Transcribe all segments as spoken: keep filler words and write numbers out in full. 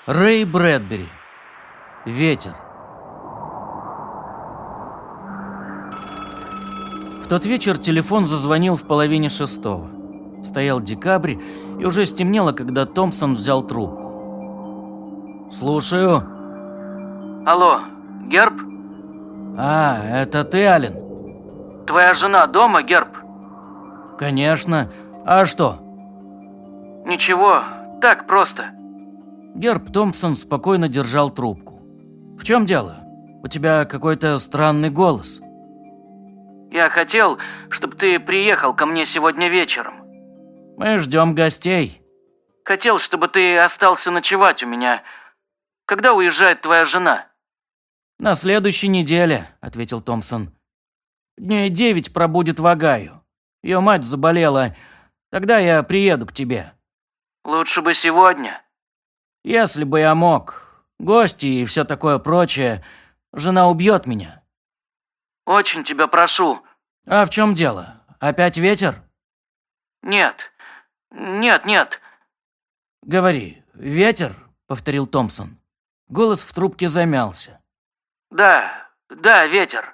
Рэй Брэдбери. Ветер. В тот вечер телефон зазвонил в половине шестого. Стоял декабрь, и уже стемнело, когда Томпсон взял трубку. «Слушаю». Алло, Герб? «А, это ты, Ален?» Твоя жена дома, Герб? «Конечно. А что?» Ничего, так просто. Герб Томпсон спокойно держал трубку. «В чем дело? У тебя какой-то странный голос». Я хотел, чтобы ты приехал ко мне сегодня вечером. «Мы ждем гостей». Хотел, чтобы ты остался ночевать у меня. Когда уезжает твоя жена?» «На следующей неделе», — ответил Томпсон. «Дней девять пробудет в Огайо. Ее мать заболела. Тогда я приеду к тебе». «Лучше бы сегодня». «Если бы я мог. Гости и все такое прочее. Жена убьет меня». «Очень тебя прошу». «А в чем дело? Опять ветер?» «Нет, нет, нет». «Говори, ветер?» — повторил Томпсон. Голос в трубке замялся. «Да, да, ветер».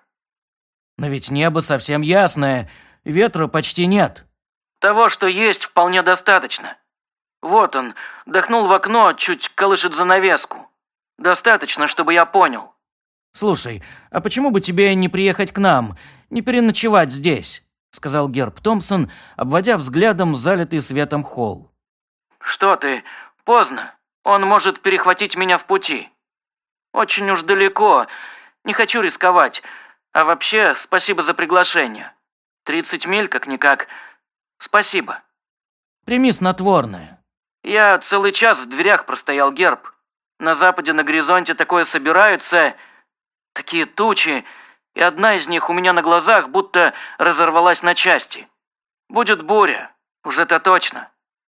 «Но ведь небо совсем ясное, ветра почти нет». «Того, что есть, вполне достаточно. Вот он, дохнул в окно, чуть колышет занавеску. Достаточно, чтобы я понял». «Слушай, а почему бы тебе не приехать к нам, не переночевать здесь?» — сказал Герб Томпсон, обводя взглядом залитый светом холл. «Что ты? Поздно. Он может перехватить меня в пути. Очень уж далеко. Не хочу рисковать. А вообще, спасибо за приглашение. Тридцать миль, как-никак. Спасибо». «Прими снотворное». «Я целый час в дверях простоял, Герб. На западе на горизонте такое собираются... Такие тучи, и одна из них у меня на глазах будто разорвалась на части. Будет буря, уже это точно».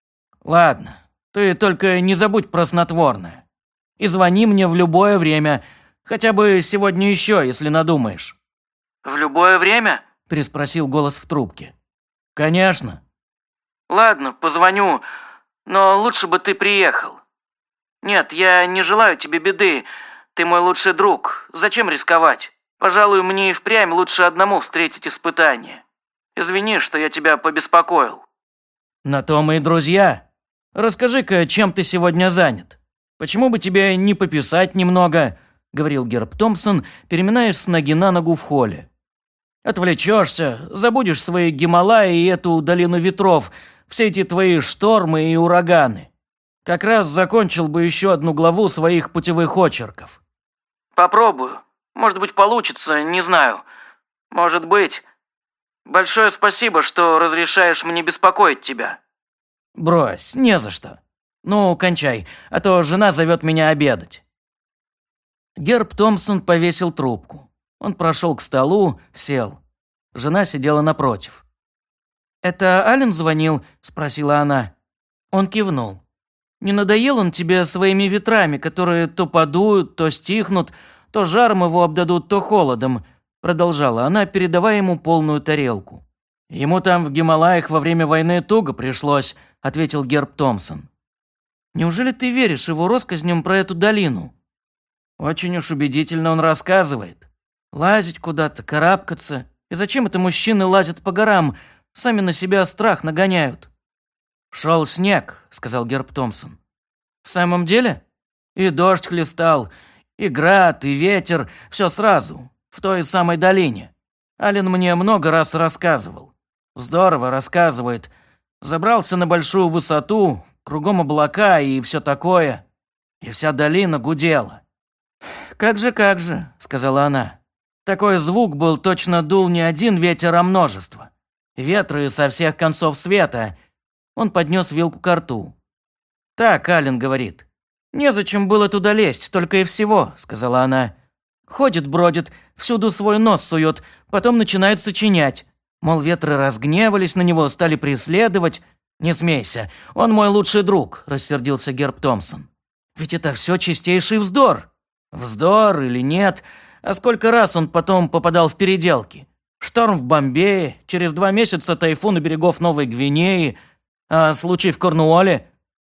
«Ладно, ты только не забудь про снотворное. И звони мне в любое время, хотя бы сегодня еще, если надумаешь». «В любое время?» – переспросил голос в трубке. «Конечно». «Ладно, позвоню, но лучше бы ты приехал. Нет, я не желаю тебе беды, ты мой лучший друг, зачем рисковать? Пожалуй, мне и впрямь лучше одному встретить испытание. Извини, что я тебя побеспокоил». «На то мы и друзья. Расскажи-ка, чем ты сегодня занят? Почему бы тебе не пописать немного?» – говорил Герб Томпсон, переминаясь с ноги на ногу в холле. «Отвлечешься, забудешь свои Гималаи и эту долину ветров, все эти твои штормы и ураганы. Как раз закончил бы еще одну главу своих путевых очерков». «Попробую. Может быть, получится, не знаю. Может быть. Большое спасибо, что разрешаешь мне беспокоить тебя». «Брось, не за что. Ну, кончай, а то жена зовет меня обедать». Герб Томпсон повесил трубку. Он прошел к столу, сел. Жена сидела напротив. «Это Ален звонил?» – спросила она. Он кивнул. «Не надоел он тебе своими ветрами, которые то подуют, то стихнут, то жаром его обдадут, то холодом?» – продолжала она, передавая ему полную тарелку. «Ему там в Гималаях во время войны туго пришлось», – ответил Герб Томпсон. «Неужели ты веришь его россказням про эту долину?» «Очень уж убедительно он рассказывает. Лазить куда-то, карабкаться. И зачем это мужчины лазят по горам, сами на себя страх нагоняют?» «Шел снег», – сказал Герб Томпсон. «В самом деле? И дождь хлестал, и град, и ветер, все сразу, в той самой долине. Ален мне много раз рассказывал. Здорово рассказывает. Забрался на большую высоту, кругом облака и все такое. И вся долина гудела». «Как же, как же», – сказала она. «Такой звук был, точно дул не один ветер, а множество. Ветры со всех концов света». Он поднес вилку ко рту. «Так, Ален говорит. Незачем было туда лезть, только и всего», – сказала она. «Ходит, бродит, всюду свой нос сует, потом начинает сочинять. Мол, ветры разгневались на него, стали преследовать». «Не смейся, он мой лучший друг», – рассердился Герб Томпсон. «Ведь это все чистейший вздор». «Вздор или нет, а сколько раз он потом попадал в переделки. Шторм в Бомбее, через два месяца тайфун у берегов Новой Гвинеи, а случай в Корнуолле».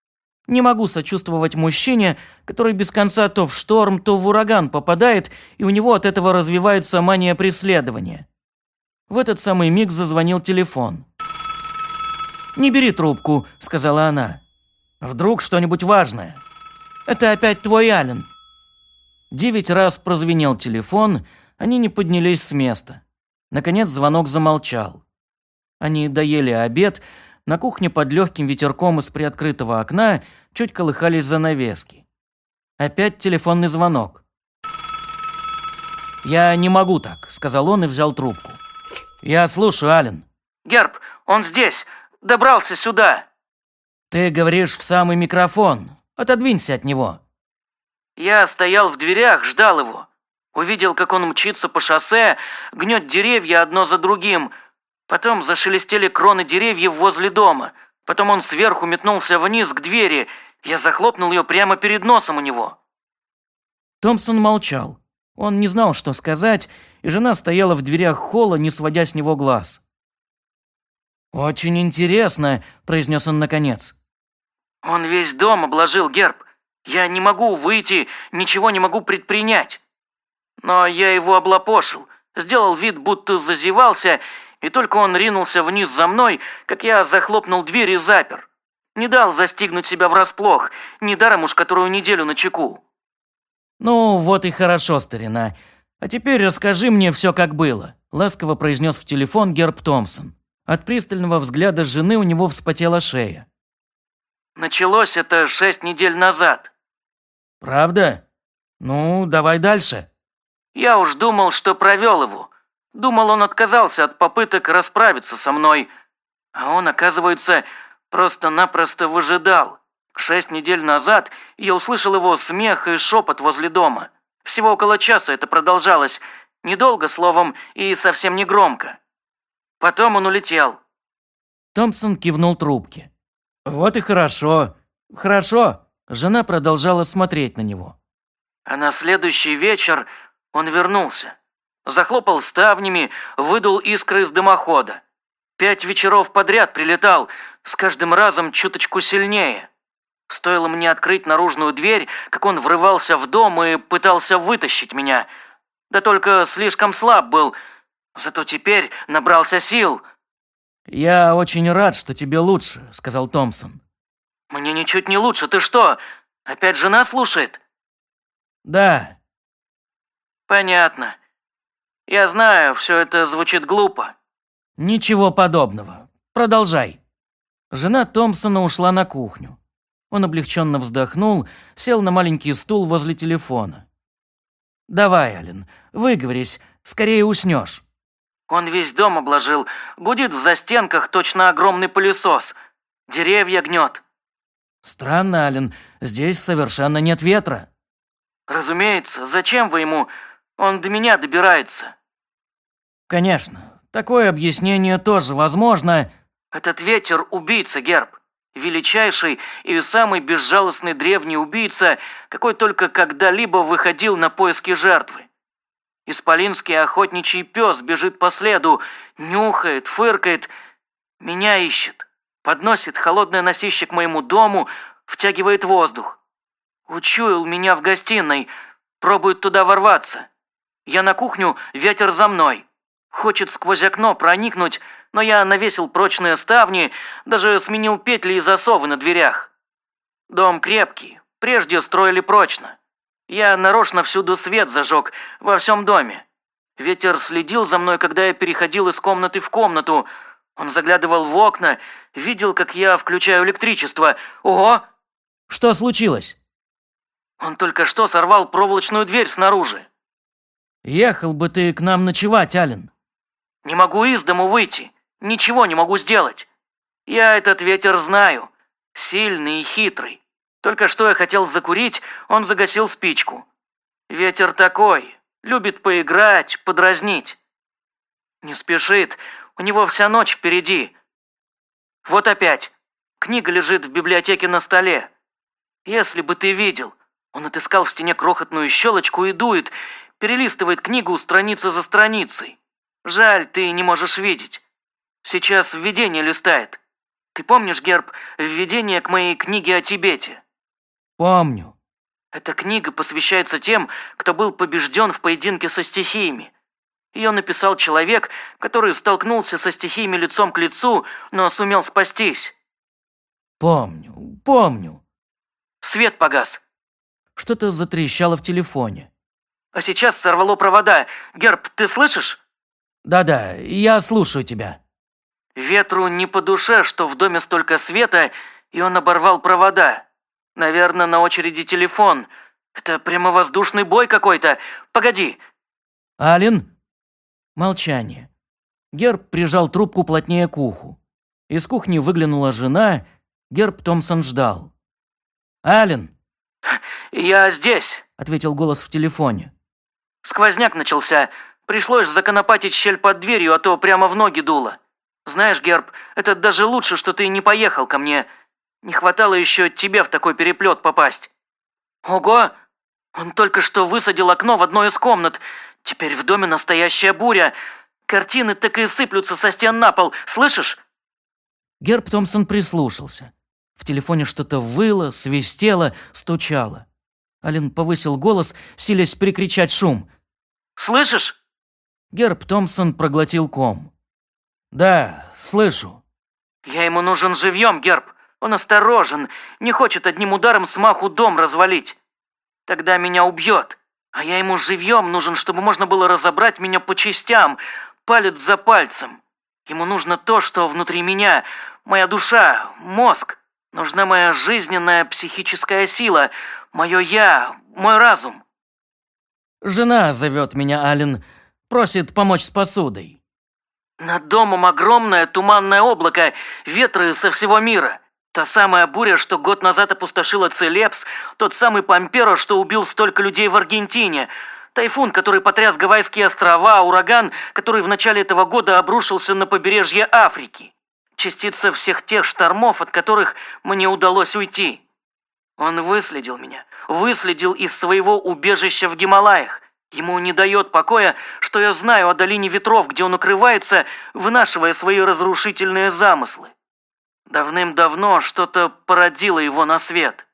Не могу сочувствовать мужчине, который без конца то в шторм, то в ураган попадает, и у него от этого развивается мания преследования». В этот самый миг зазвонил телефон. «Не бери трубку», — сказала она. «Вдруг что-нибудь важное». «Это опять твой Ален». Девять раз прозвенел телефон, они не поднялись с места. Наконец звонок замолчал. Они доели обед, на кухне под легким ветерком из приоткрытого окна чуть колыхались занавески. Опять телефонный звонок. «Я не могу так», — сказал он и взял трубку. «Я слушаю, Ален». «Герб, он здесь. Добрался сюда». «Ты говоришь в самый микрофон. Отодвинься от него». «Я стоял в дверях, ждал его. Увидел, как он мчится по шоссе, гнет деревья одно за другим. Потом зашелестели кроны деревьев возле дома. Потом он сверху метнулся вниз к двери. Я захлопнул ее прямо перед носом у него». Томпсон молчал. Он не знал, что сказать, и жена стояла в дверях холла, не сводя с него глаз. «Очень интересно», – произнес он наконец. «Он весь дом обложил, Герб. Я не могу выйти, ничего не могу предпринять. Но я его облапошил, сделал вид, будто зазевался, и только он ринулся вниз за мной, как я захлопнул дверь и запер. Не дал застигнуть себя врасплох, недаром уж которую неделю на чеку». «Ну, вот и хорошо, старина. А теперь расскажи мне все, как было», – ласково произнес в телефон Герб Томпсон. От пристального взгляда жены у него вспотела шея. «Началось это шесть недель назад». «Правда? Ну, давай дальше». «Я уж думал, что провел его. Думал, он отказался от попыток расправиться со мной. А он, оказывается, просто-напросто выжидал. Шесть недель назад я услышал его смех и шепот возле дома. Всего около часа это продолжалось. Недолго, словом, и совсем не громко. Потом он улетел». Томпсон кивнул трубке. «Вот и хорошо. Хорошо». Жена продолжала смотреть на него. А на следующий вечер он вернулся. Захлопал ставнями, выдул искры из дымохода. Пять вечеров подряд прилетал, с каждым разом чуточку сильнее. Стоило мне открыть наружную дверь, как он врывался в дом и пытался вытащить меня. Да только слишком слаб был, зато теперь набрался сил. «Я очень рад, что тебе лучше», — сказал Томпсон. «Мне ничуть не лучше, ты что, опять жена слушает?» «Да». «Понятно. Я знаю, все это звучит глупо». «Ничего подобного. Продолжай». Жена Томпсона ушла на кухню. Он облегченно вздохнул, сел на маленький стул возле телефона. «Давай, Ален, выговорись, скорее уснешь». «Он весь дом обложил, гудит в застенках точно огромный пылесос. Деревья гнет». «Странно, Ален, здесь совершенно нет ветра». «Разумеется, зачем вы ему? Он до меня добирается». «Конечно, такое объяснение тоже возможно». «Этот ветер – убийца, Герб. Величайший и самый безжалостный древний убийца, какой только когда-либо выходил на поиски жертвы. Исполинский охотничий пес бежит по следу, нюхает, фыркает, меня ищет, подносит холодное носище к моему дому, втягивает воздух. Учуял меня в гостиной, пробует туда ворваться. Я на кухню, ветер за мной. Хочет сквозь окно проникнуть, но я навесил прочные ставни, даже сменил петли и засовы на дверях. Дом крепкий, прежде строили прочно. Я нарочно всюду свет зажег, во всем доме. Ветер следил за мной, когда я переходил из комнаты в комнату. Он заглядывал в окна, видел, как я включаю электричество. Ого!» «Что случилось?» «Он только что сорвал проволочную дверь снаружи». «Ехал бы ты к нам ночевать, Ален». «Не могу из дому выйти, ничего не могу сделать. Я этот ветер знаю, сильный и хитрый. Только что я хотел закурить, он загасил спичку. Ветер такой, любит поиграть, подразнить. Не спешит, у него вся ночь впереди. Вот опять, книга лежит в библиотеке на столе. Если бы ты видел, он отыскал в стене крохотную щелочку и дует, перелистывает книгу страница за страницей. Жаль, ты не можешь видеть. Сейчас введение листает. Ты помнишь, Герб, введение к моей книге о Тибете? Помню. Эта книга посвящается тем, кто был побежден в поединке со стихиями. Ее написал человек, который столкнулся со стихиями лицом к лицу, но сумел спастись. Помню, помню. Свет погас. Что-то затрещало в телефоне. А сейчас сорвало провода. Герб, ты слышишь? Да-да, я слушаю тебя. Ветру не по душе, что в доме столько света, и он оборвал провода. Наверное, на очереди телефон. Это прямо воздушный бой какой-то. Погоди. Ален? Молчание. Герб прижал трубку плотнее к уху. Из кухни выглянула жена. Герб Томпсон ждал. «Ален!» «Я здесь», — ответил голос в телефоне. «Сквозняк начался. Пришлось законопатить щель под дверью, а то прямо в ноги дуло. Знаешь, Герб, это даже лучше, что ты не поехал ко мне. Не хватало еще тебе в такой переплет попасть. Ого! Он только что высадил окно в одной из комнат. Теперь в доме настоящая буря. Картины так и сыплются со стен на пол. Слышишь?» Герб Томпсон прислушался. В телефоне что-то выло, свистело, стучало. Ален повысил голос, силясь перекричать шум. «Слышишь?» Герб Томпсон проглотил ком. «Да, слышу». «Я ему нужен живьем, Герб. Он осторожен, не хочет одним ударом смаху дом развалить. Тогда меня убьет. А я ему живьем нужен, чтобы можно было разобрать меня по частям, палец за пальцем. Ему нужно то, что внутри меня, моя душа, мозг. Нужна моя жизненная психическая сила, мое «я», мой разум». «Жена зовет меня, Ален, просит помочь с посудой». Над домом огромное туманное облако, ветры со всего мира. Та самая буря, что год назад опустошила Целебс, тот самый Памперо, что убил столько людей в Аргентине, тайфун, который потряс Гавайские острова, ураган, который в начале этого года обрушился на побережье Африки. Частица всех тех штормов, от которых мне удалось уйти. Он выследил меня, выследил из своего убежища в Гималаях. Ему не дает покоя, что я знаю о долине ветров, где он укрывается, вынашивая свои разрушительные замыслы. Давным-давно что-то породило его на свет.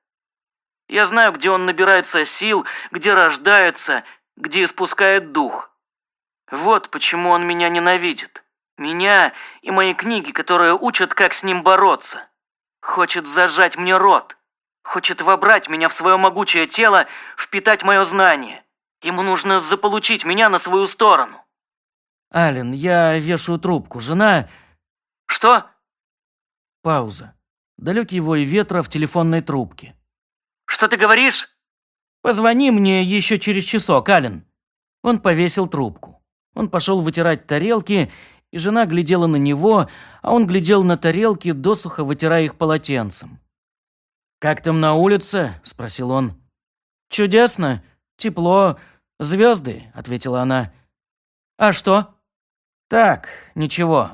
Я знаю, где он набирается сил, где рождается, где испускает дух. Вот почему он меня ненавидит. Меня и мои книги, которые учат, как с ним бороться. Хочет зажать мне рот. Хочет вобрать меня в свое могучее тело, впитать мое знание. Ему нужно заполучить меня на свою сторону. Ален, я вешаю трубку. Жена... Что? Пауза. Далекий вой ветра в телефонной трубке. Что ты говоришь? Позвони мне еще через часок, Ален. Он повесил трубку. Он пошел вытирать тарелки, и жена глядела на него, а он глядел на тарелки, досуха вытирая их полотенцем. «Как там на улице?» – спросил он. «Чудесно, тепло, звезды», – ответила она. «А что?» «Так, ничего».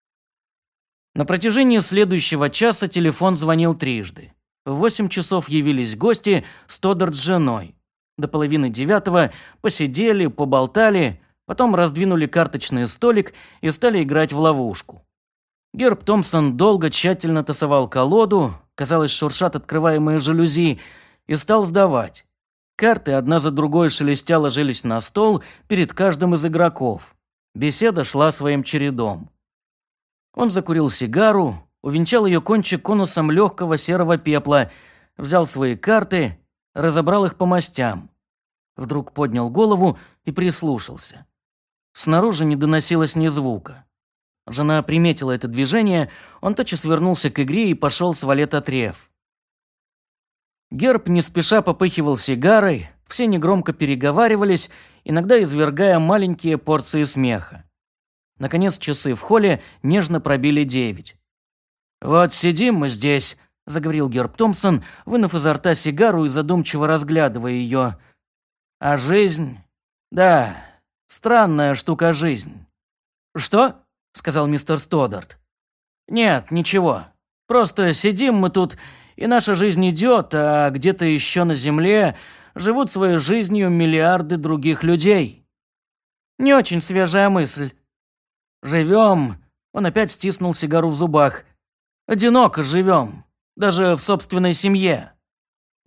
На протяжении следующего часа телефон звонил трижды. В восемь часов явились гости Стоддарт с женой. До половины девятого посидели, поболтали, потом раздвинули карточный столик и стали играть в ловушку. Герб Томпсон долго тщательно тасовал колоду, казалось, шуршат открываемые жалюзи, и стал сдавать. Карты одна за другой шелестя ложились на стол перед каждым из игроков. Беседа шла своим чередом. Он закурил сигару, увенчал ее кончик конусом легкого серого пепла, взял свои карты, разобрал их по мастям. Вдруг поднял голову и прислушался. Снаружи не доносилось ни звука. Жена приметила это движение, он тотчас вернулся к игре и пошел с валета треф. Герб не спеша попыхивал сигарой, все негромко переговаривались, иногда извергая маленькие порции смеха. Наконец часы в холле нежно пробили девять. «Вот сидим мы здесь», — заговорил Герб Томпсон, вынув изо рта сигару и задумчиво разглядывая ее. «А жизнь? Да, странная штука жизнь». «Что?» — сказал мистер Стоддарт. «Нет, ничего. Просто сидим мы тут, и наша жизнь идет, а где-то еще на земле живут своей жизнью миллиарды других людей». «Не очень свежая мысль». «Живем», — он опять стиснул сигару в зубах, — «одиноко живем, даже в собственной семье.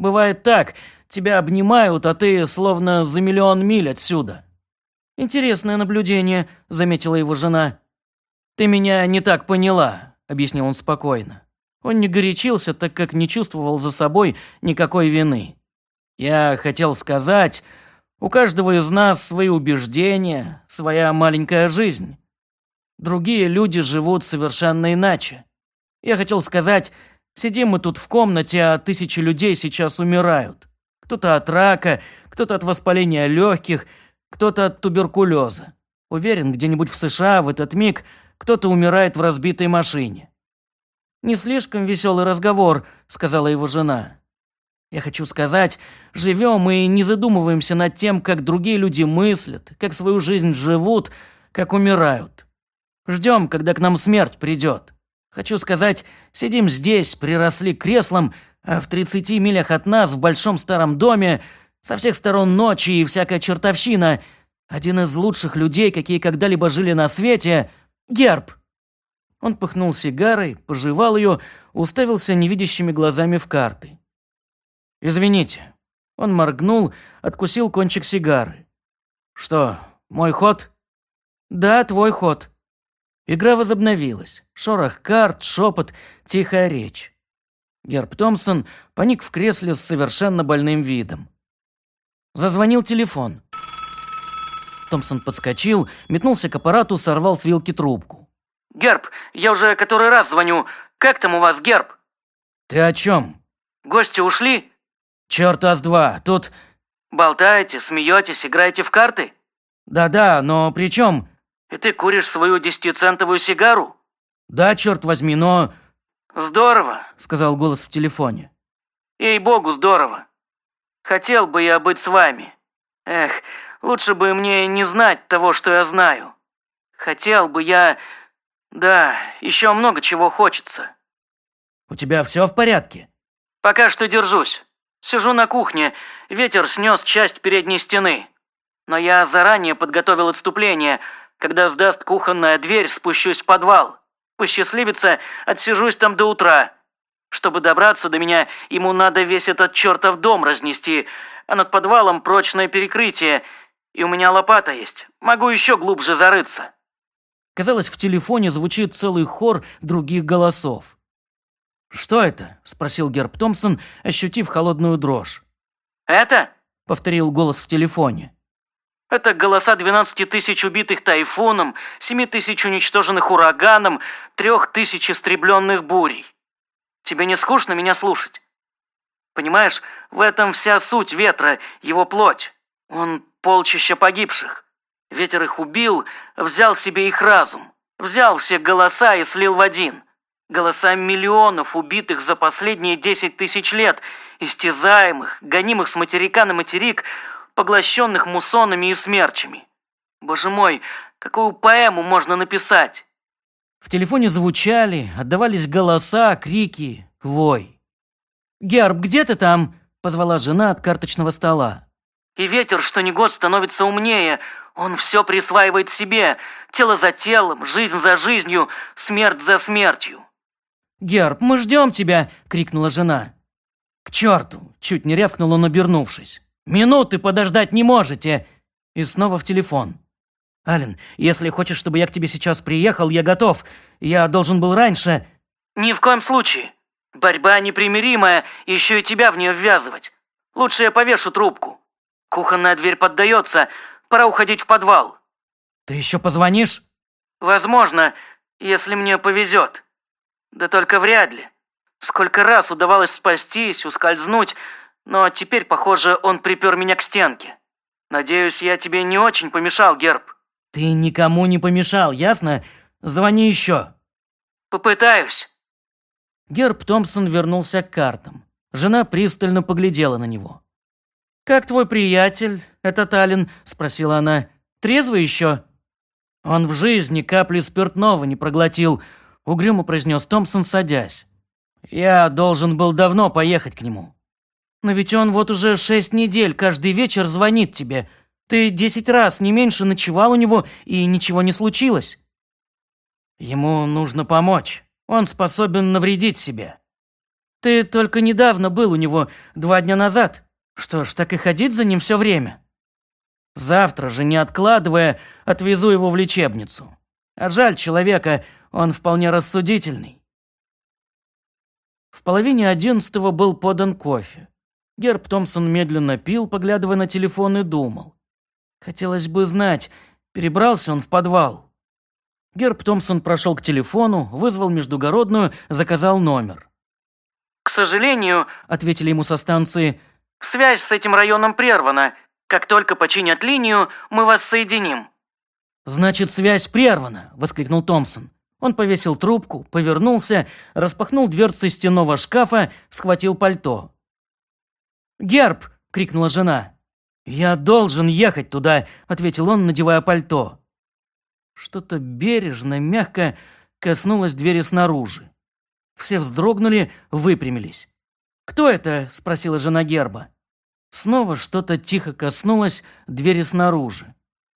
Бывает так, тебя обнимают, а ты словно за миллион миль отсюда». «Интересное наблюдение», — заметила его жена. «Ты меня не так поняла», — объяснил он спокойно. Он не горячился, так как не чувствовал за собой никакой вины. «Я хотел сказать, у каждого из нас свои убеждения, своя маленькая жизнь. Другие люди живут совершенно иначе. Я хотел сказать, сидим мы тут в комнате, а тысячи людей сейчас умирают. Кто-то от рака, кто-то от воспаления легких, кто-то от туберкулеза. Уверен, где-нибудь в США в этот миг кто-то умирает в разбитой машине». «Не слишком веселый разговор», — сказала его жена. «Я хочу сказать, живем и не задумываемся над тем, как другие люди мыслят, как свою жизнь живут, как умирают. Ждем, когда к нам смерть придет. Хочу сказать, сидим здесь, приросли к креслам, а в тридцати милях от нас, в большом старом доме, со всех сторон ночи и всякая чертовщина, один из лучших людей, какие когда-либо жили на свете, Герб». Он пыхнул сигарой, пожевал ее, уставился невидящими глазами в карты. «Извините». Он моргнул, откусил кончик сигары. «Что, мой ход?» «Да, твой ход». Игра возобновилась. Шорох карт, шепот, тихая речь. Герб Томпсон поник в кресле с совершенно больным видом. Зазвонил телефон. Томпсон подскочил, метнулся к аппарату, сорвал с вилки трубку. «Герб, я уже который раз звоню. Как там у вас, Герб?» «Ты о чем?» «Гости ушли?» «Черт с два, тут...» «Болтаете, смеетесь, играете в карты?» «Да-да, но при чем?» «И ты куришь свою десятицентовую сигару?» «Да, черт возьми, но...» «Здорово», — сказал голос в телефоне. «Ей-богу, здорово. Хотел бы я быть с вами. Эх, лучше бы мне не знать того, что я знаю. Хотел бы я... Да, еще много чего хочется». «У тебя все в порядке?» «Пока что держусь. Сижу на кухне, ветер снес часть передней стены. Но я заранее подготовил отступление. Когда сдаст кухонная дверь, спущусь в подвал. Посчастливится, отсижусь там до утра. Чтобы добраться до меня, ему надо весь этот чертов дом разнести, а над подвалом прочное перекрытие, и у меня лопата есть. Могу еще глубже зарыться». Казалось, в телефоне звучит целый хор других голосов. «Что это?» – спросил Герб Томпсон, ощутив холодную дрожь. «Это?» – повторил голос в телефоне. «Это голоса двенадцати тысяч убитых тайфуном, семи тысяч уничтоженных ураганом, трех тысяч истребленных бурей. Тебе не скучно меня слушать? Понимаешь, в этом вся суть ветра, его плоть. Он полчища погибших. Ветер их убил, взял себе их разум, взял все голоса и слил в один. Голоса миллионов убитых за последние десять тысяч лет, истязаемых, гонимых с материка на материк, поглощенных муссонами и смерчами. Боже мой, какую поэму можно написать?» В телефоне звучали, отдавались голоса, крики, вой. «Герб, где ты там?» – позвала жена от карточного стола. «И ветер, что ни год, становится умнее. Он все присваивает себе, тело за телом, жизнь за жизнью, смерть за смертью». «Герб, мы ждем тебя!» – крикнула жена. «К черту!» – чуть не рявкнул он, обернувшись. «Минуты подождать не можете!» И снова в телефон. «Ален, если хочешь, чтобы я к тебе сейчас приехал, я готов. Я должен был раньше...» «Ни в коем случае. Борьба непримиримая, еще и тебя в нее ввязывать. Лучше я повешу трубку. Кухонная дверь поддается, пора уходить в подвал». «Ты еще позвонишь?» «Возможно, если мне повезет. Да только вряд ли. Сколько раз удавалось спастись, ускользнуть, но теперь, похоже, он припер меня к стенке. Надеюсь, я тебе не очень помешал, Герб». «Ты никому не помешал, ясно? Звони еще». «Попытаюсь». Герб Томпсон вернулся к картам. Жена пристально поглядела на него. «Как твой приятель, этот Ален?» – спросила она. «Трезвый еще?» «Он в жизни капли спиртного не проглотил», – угрюмо произнес Томпсон, садясь. «Я должен был давно поехать к нему». «Но ведь он вот уже шесть недель каждый вечер звонит тебе. Ты десять раз, не меньше, ночевал у него, и ничего не случилось». «Ему нужно помочь. Он способен навредить себе». Ты только недавно был у него, два дня назад. Что ж, так и ходить за ним все время? Завтра же, не откладывая, отвезу его в лечебницу. А жаль человека, он вполне рассудительный. В половине одиннадцатого был подан кофе. Герб Томпсон медленно пил, поглядывая на телефон, и думал. Хотелось бы знать, перебрался он в подвал. Герб Томпсон прошел к телефону, вызвал междугородную, заказал номер. «К сожалению», — ответили ему со станции, — «связь с этим районом прервана. Как только починят линию, мы вас соединим». «Значит, связь прервана», — воскликнул Томпсон. Он повесил трубку, повернулся, распахнул дверцы стенного шкафа, схватил пальто. «Герб!» — крикнула жена. «Я должен ехать туда», — ответил он, надевая пальто. Что-то бережно, мягко коснулось двери снаружи. Все вздрогнули, выпрямились. «Кто это?» — спросила жена Герба. Снова что-то тихо коснулось двери снаружи.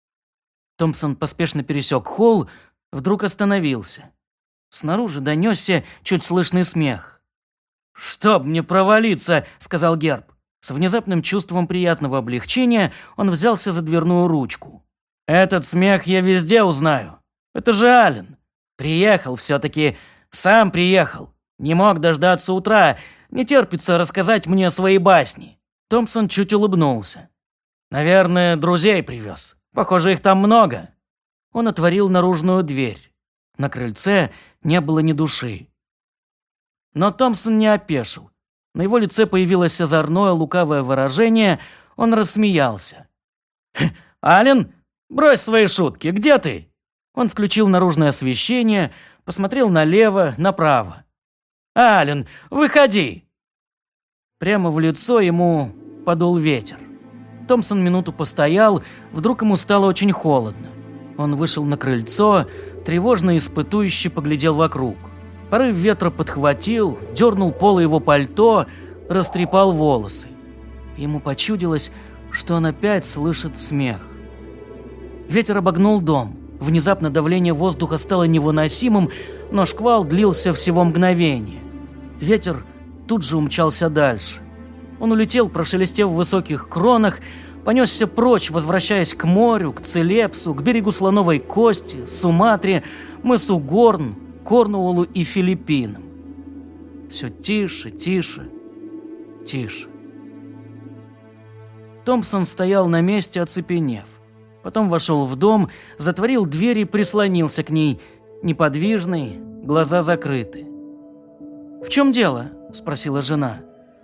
Томпсон поспешно пересек холл, вдруг остановился. Снаружи донесся чуть слышный смех. «Чтоб мне провалиться!» — сказал Герб. С внезапным чувством приятного облегчения он взялся за дверную ручку. «Этот смех я везде узнаю. Это же Ален. Приехал все-таки, сам приехал. Не мог дождаться утра, не терпится рассказать мне свои басни». Томпсон чуть улыбнулся. «Наверное, друзей привез. Похоже, их там много». Он отворил наружную дверь. На крыльце не было ни души. Но Томпсон не опешил. На его лице появилось озорное лукавое выражение, он рассмеялся. «Ален, брось свои шутки, где ты?» Он включил наружное освещение, посмотрел налево, направо. «Ален, выходи!» Прямо в лицо ему подул ветер. Томпсон минуту постоял, вдруг ему стало очень холодно. Он вышел на крыльцо, тревожно и испытующе поглядел вокруг. Порыв ветра подхватил, дернул полы его пальто, растрепал волосы. Ему почудилось, что он опять слышит смех. Ветер обогнул дом. Внезапно давление воздуха стало невыносимым, но шквал длился всего мгновение. Ветер тут же умчался дальше. Он улетел, прошелестев в высоких кронах, понесся прочь, возвращаясь к морю, к Целепсу, к берегу Слоновой Кости, Суматре, мысу Горн, Корнуоллу и Филиппинам. Все тише, тише, тише. Томпсон стоял на месте, оцепенев. Потом вошел в дом, затворил дверь и прислонился к ней, неподвижный, глаза закрыты. «В чем дело?» – спросила жена.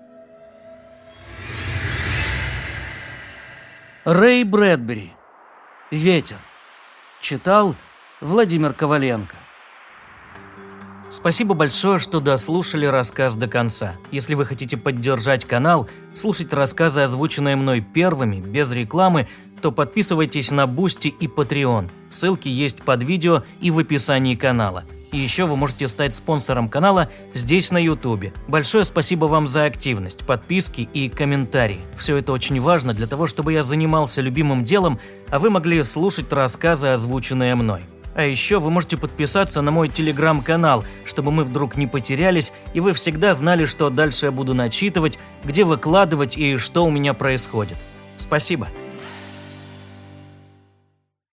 Рэй Брэдбери. «Ветер». Читал Владимир Коваленко. Спасибо большое, что дослушали рассказ до конца. Если вы хотите поддержать канал, слушать рассказы, озвученные мной первыми, без рекламы, то подписывайтесь на Бусти и Patreon. Ссылки есть под видео и в описании канала. И еще вы можете стать спонсором канала здесь на Ютубе. Большое спасибо вам за активность, подписки и комментарии. Все это очень важно для того, чтобы я занимался любимым делом, а вы могли слушать рассказы, озвученные мной. А еще вы можете подписаться на мой телеграм-канал, чтобы мы вдруг не потерялись, и вы всегда знали, что дальше я буду начитывать, где выкладывать и что у меня происходит. Спасибо.